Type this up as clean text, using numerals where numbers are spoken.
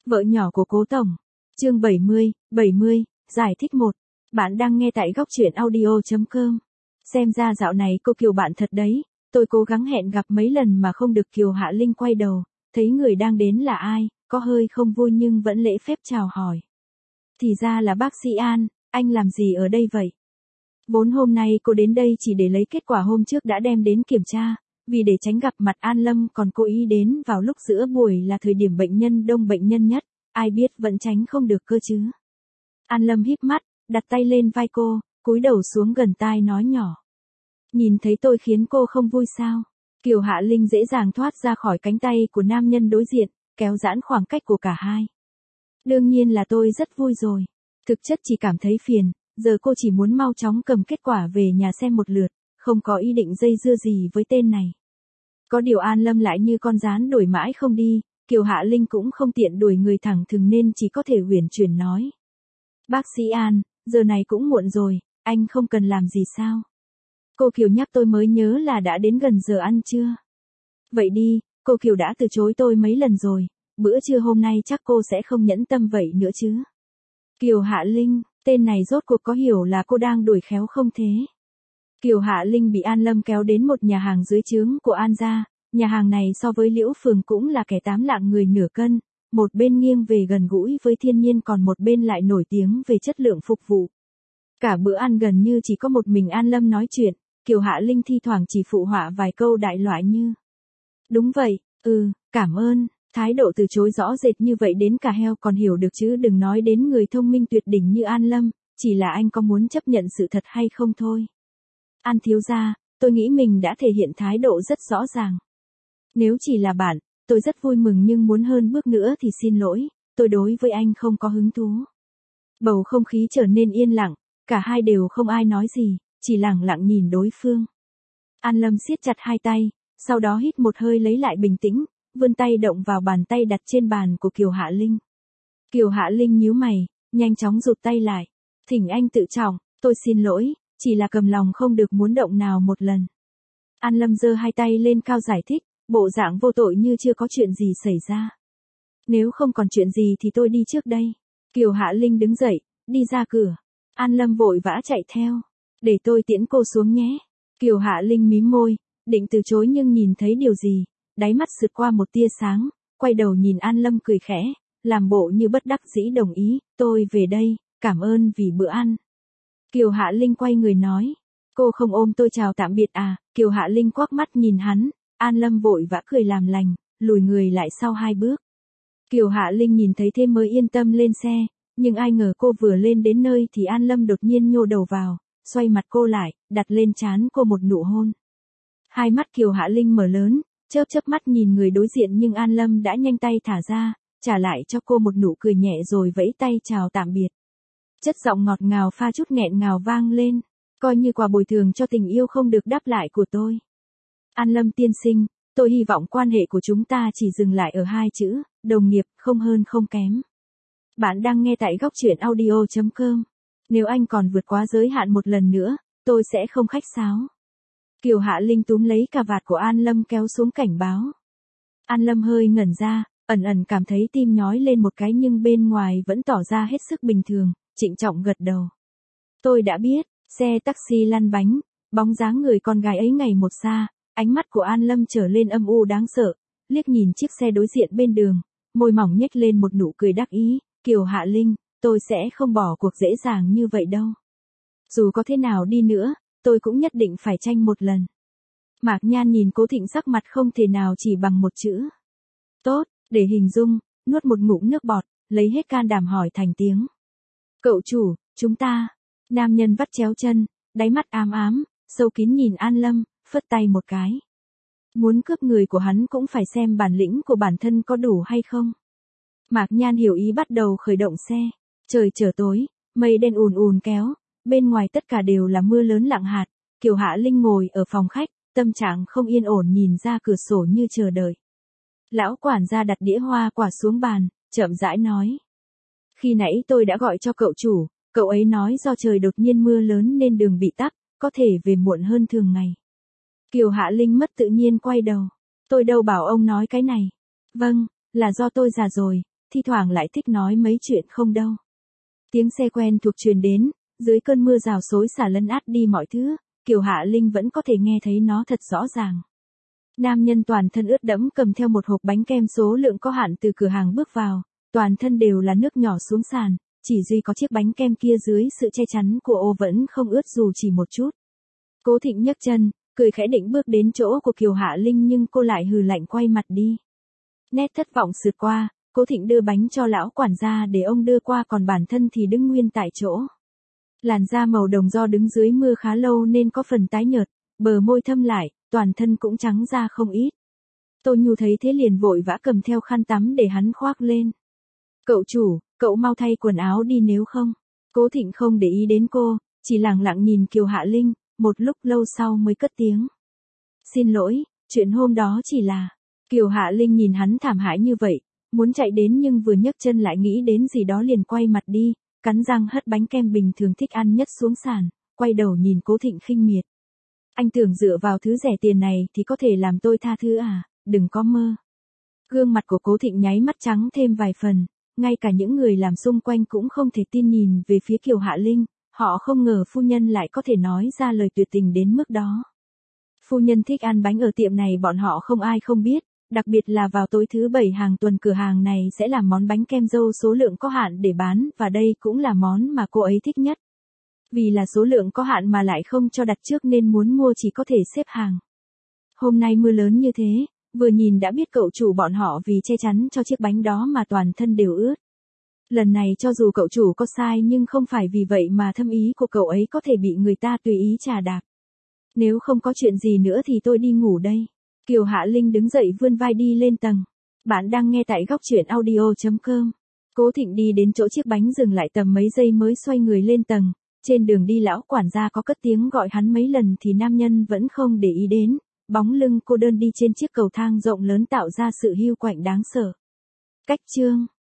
Vợ nhỏ của Cố Tổng. Chương 70, giải thích 1. Bạn đang nghe tại góc truyện audio.com. Xem ra dạo này cô Kiều bạn thật đấy, tôi cố gắng hẹn gặp mấy lần mà không được. Kiều Hạ Linh quay đầu, thấy người đang đến là ai, có hơi không vui nhưng vẫn lễ phép chào hỏi. Thì ra là bác sĩ An, anh làm gì ở đây vậy? Vốn hôm nay cô đến đây chỉ để lấy kết quả hôm trước đã đem đến kiểm tra, vì để tránh gặp mặt An Lâm còn cố ý đến vào lúc giữa buổi là thời điểm bệnh nhân đông bệnh nhân nhất, ai biết vẫn tránh không được cơ chứ. An Lâm híp mắt, đặt tay lên vai cô, cúi đầu xuống gần tai nói nhỏ. Nhìn thấy tôi khiến cô không vui sao? Kiều Hạ Linh dễ dàng thoát ra khỏi cánh tay của nam nhân đối diện, kéo giãn khoảng cách của cả hai. Đương nhiên là tôi rất vui rồi. Thực chất chỉ cảm thấy phiền, giờ cô chỉ muốn mau chóng cầm kết quả về nhà xem một lượt, không có ý định dây dưa gì với tên này. Có điều An Lâm lại như con gián đuổi mãi không đi, Kiều Hạ Linh cũng không tiện đuổi người thẳng thừng nên chỉ có thể uyển chuyển nói. Bác sĩ An, giờ này cũng muộn rồi, anh không cần làm gì sao? Cô Kiều nhắc tôi mới nhớ là đã đến gần giờ ăn trưa. Vậy đi, cô Kiều đã từ chối tôi mấy lần rồi, bữa trưa hôm nay chắc cô sẽ không nhẫn tâm vậy nữa chứ. Kiều Hạ Linh, tên này rốt cuộc có hiểu là cô đang đuổi khéo không thế? Kiều Hạ Linh bị An Lâm kéo đến một nhà hàng dưới trướng của An gia, nhà hàng này so với Liễu Phường cũng là kẻ tám lạng người nửa cân, một bên nghiêng về gần gũi với thiên nhiên còn một bên lại nổi tiếng về chất lượng phục vụ. Cả bữa ăn gần như chỉ có một mình An Lâm nói chuyện, Kiều Hạ Linh thi thoảng chỉ phụ họa vài câu đại loại như. Đúng vậy, cảm ơn, thái độ từ chối rõ rệt như vậy đến cả heo còn hiểu được chứ đừng nói đến người thông minh tuyệt đỉnh như An Lâm, chỉ là anh có muốn chấp nhận sự thật hay không thôi. An thiếu gia, tôi nghĩ mình đã thể hiện thái độ rất rõ ràng. Nếu chỉ là bạn, tôi rất vui mừng nhưng muốn hơn bước nữa thì xin lỗi, tôi đối với anh không có hứng thú. Bầu không khí trở nên yên lặng, cả hai đều không ai nói gì, chỉ lặng lặng nhìn đối phương. An Lâm siết chặt hai tay, sau đó hít một hơi lấy lại bình tĩnh, vươn tay động vào bàn tay đặt trên bàn của Kiều Hạ Linh. Kiều Hạ Linh nhíu mày, nhanh chóng rụt tay lại. Thỉnh anh tự trọng, tôi xin lỗi, chỉ là cầm lòng không được muốn động nào một lần. An Lâm giơ hai tay lên cao giải thích, bộ dạng vô tội như chưa có chuyện gì xảy ra. Nếu không còn chuyện gì thì tôi đi trước đây. Kiều Hạ Linh đứng dậy, đi ra cửa. An Lâm vội vã chạy theo. Để tôi tiễn cô xuống nhé. Kiều Hạ Linh mím môi, định từ chối nhưng nhìn thấy điều gì, đáy mắt sượt qua một tia sáng, quay đầu nhìn An Lâm cười khẽ, làm bộ như bất đắc dĩ đồng ý, tôi về đây, cảm ơn vì bữa ăn. Kiều Hạ Linh quay người nói, cô không ôm tôi chào tạm biệt à? Kiều Hạ Linh quắc mắt nhìn hắn, An Lâm vội vã cười làm lành, lùi người lại sau hai bước. Kiều Hạ Linh nhìn thấy thế mới yên tâm lên xe, nhưng ai ngờ cô vừa lên đến nơi thì An Lâm đột nhiên nhô đầu vào, xoay mặt cô lại, đặt lên trán cô một nụ hôn. Hai mắt Kiều Hạ Linh mở lớn, chớp chớp mắt nhìn người đối diện nhưng An Lâm đã nhanh tay thả ra, trả lại cho cô một nụ cười nhẹ rồi vẫy tay chào tạm biệt. Chất giọng ngọt ngào pha chút nghẹn ngào vang lên, coi như quà bồi thường cho tình yêu không được đáp lại của tôi. An Lâm tiên sinh, tôi hy vọng quan hệ của chúng ta chỉ dừng lại ở hai chữ, đồng nghiệp, không hơn không kém. Bạn đang nghe tại góc truyện audio.com. Nếu anh còn vượt quá giới hạn một lần nữa, tôi sẽ không khách sáo. Kiều Hạ Linh túm lấy cà vạt của An Lâm kéo xuống cảnh báo. An Lâm hơi ngẩn ra, ẩn ẩn cảm thấy tim nhói lên một cái nhưng bên ngoài vẫn tỏ ra hết sức bình thường, trịnh trọng gật đầu. Tôi đã biết, xe taxi lăn bánh, bóng dáng người con gái ấy ngày một xa, ánh mắt của An Lâm trở lên âm u đáng sợ, liếc nhìn chiếc xe đối diện bên đường, môi mỏng nhếch lên một nụ cười đắc ý, Kiều Hạ Linh, tôi sẽ không bỏ cuộc dễ dàng như vậy đâu. Dù có thế nào đi nữa, tôi cũng nhất định phải tranh một lần. Mạc Nhan nhìn Cố Thịnh sắc mặt không thể nào chỉ bằng một chữ. Tốt, để hình dung, nuốt một ngụm nước bọt, lấy hết can đảm hỏi thành tiếng. Cậu chủ, chúng ta. Nam nhân vắt chéo chân, đáy mắt ám ám, sâu kín nhìn An Lâm, phất tay một cái. Muốn cướp người của hắn cũng phải xem bản lĩnh của bản thân có đủ hay không. Mạc Nhan hiểu ý bắt đầu khởi động xe. Trời trở tối, mây đen ùn ùn kéo, bên ngoài tất cả đều là mưa lớn lặng hạt. Kiều Hạ Linh ngồi ở phòng khách, tâm trạng không yên ổn nhìn ra cửa sổ như chờ đợi. Lão quản gia đặt đĩa hoa quả xuống bàn, chậm rãi nói. Khi nãy tôi đã gọi cho cậu chủ, cậu ấy nói do trời đột nhiên mưa lớn nên đường bị tắc, có thể về muộn hơn thường ngày. Kiều Hạ Linh mất tự nhiên quay đầu. Tôi đâu bảo ông nói cái này. Vâng, là do tôi già rồi, thi thoảng lại thích nói mấy chuyện không đâu. Tiếng xe quen thuộc truyền đến, dưới cơn mưa rào xối xả lấn át đi mọi thứ, Kiều Hạ Linh vẫn có thể nghe thấy nó thật rõ ràng. Nam nhân toàn thân ướt đẫm cầm theo một hộp bánh kem số lượng có hạn từ cửa hàng bước vào, toàn thân đều là nước nhỏ xuống sàn, chỉ duy có chiếc bánh kem kia dưới sự che chắn của ô vẫn không ướt dù chỉ một chút. Cố Thịnh nhấc chân, cười khẽ định bước đến chỗ của Kiều Hạ Linh nhưng cô lại hừ lạnh quay mặt đi. Nét thất vọng sượt qua, Cố Thịnh đưa bánh cho lão quản gia để ông đưa qua còn bản thân thì đứng nguyên tại chỗ. Làn da màu đồng do đứng dưới mưa khá lâu nên có phần tái nhợt, bờ môi thâm lại, toàn thân cũng trắng ra không ít. Tô Nhu thấy thế liền vội vã cầm theo khăn tắm để hắn khoác lên. Cậu chủ, cậu mau thay quần áo đi nếu không. Cố Thịnh không để ý đến cô, chỉ lẳng lặng nhìn Kiều Hạ Linh, một lúc lâu sau mới cất tiếng. Xin lỗi, chuyện hôm đó chỉ là... Kiều Hạ Linh nhìn hắn thảm hại như vậy, muốn chạy đến nhưng vừa nhấc chân lại nghĩ đến gì đó liền quay mặt đi, cắn răng hất bánh kem bình thường thích ăn nhất xuống sàn, quay đầu nhìn Cố Thịnh khinh miệt. Anh tưởng dựa vào thứ rẻ tiền này thì có thể làm tôi tha thứ à, đừng có mơ. Gương mặt của Cố Thịnh nháy mắt trắng thêm vài phần, ngay cả những người làm xung quanh cũng không thể tin nhìn về phía Kiều Hạ Linh, họ không ngờ phu nhân lại có thể nói ra lời tuyệt tình đến mức đó. Phu nhân thích ăn bánh ở tiệm này bọn họ không ai không biết, đặc biệt là vào tối thứ bảy hàng tuần cửa hàng này sẽ làm món bánh kem dâu số lượng có hạn để bán và đây cũng là món mà cô ấy thích nhất. Vì là số lượng có hạn mà lại không cho đặt trước nên muốn mua chỉ có thể xếp hàng. Hôm nay mưa lớn như thế, vừa nhìn đã biết cậu chủ bọn họ vì che chắn cho chiếc bánh đó mà toàn thân đều ướt. Lần này cho dù cậu chủ có sai nhưng không phải vì vậy mà thâm ý của cậu ấy có thể bị người ta tùy ý trà đạp. Nếu không có chuyện gì nữa thì tôi đi ngủ đây. Kiều Hạ Linh đứng dậy vươn vai đi lên tầng. Bạn đang nghe tại góc truyện audio.com. Cố Thịnh đi đến chỗ chiếc bánh dừng lại tầm mấy giây mới xoay người lên tầng. Trên đường đi lão quản gia có cất tiếng gọi hắn mấy lần thì nam nhân vẫn không để ý đến. Bóng lưng cô đơn đi trên chiếc cầu thang rộng lớn tạo ra sự hiu quạnh đáng sợ. Cách chương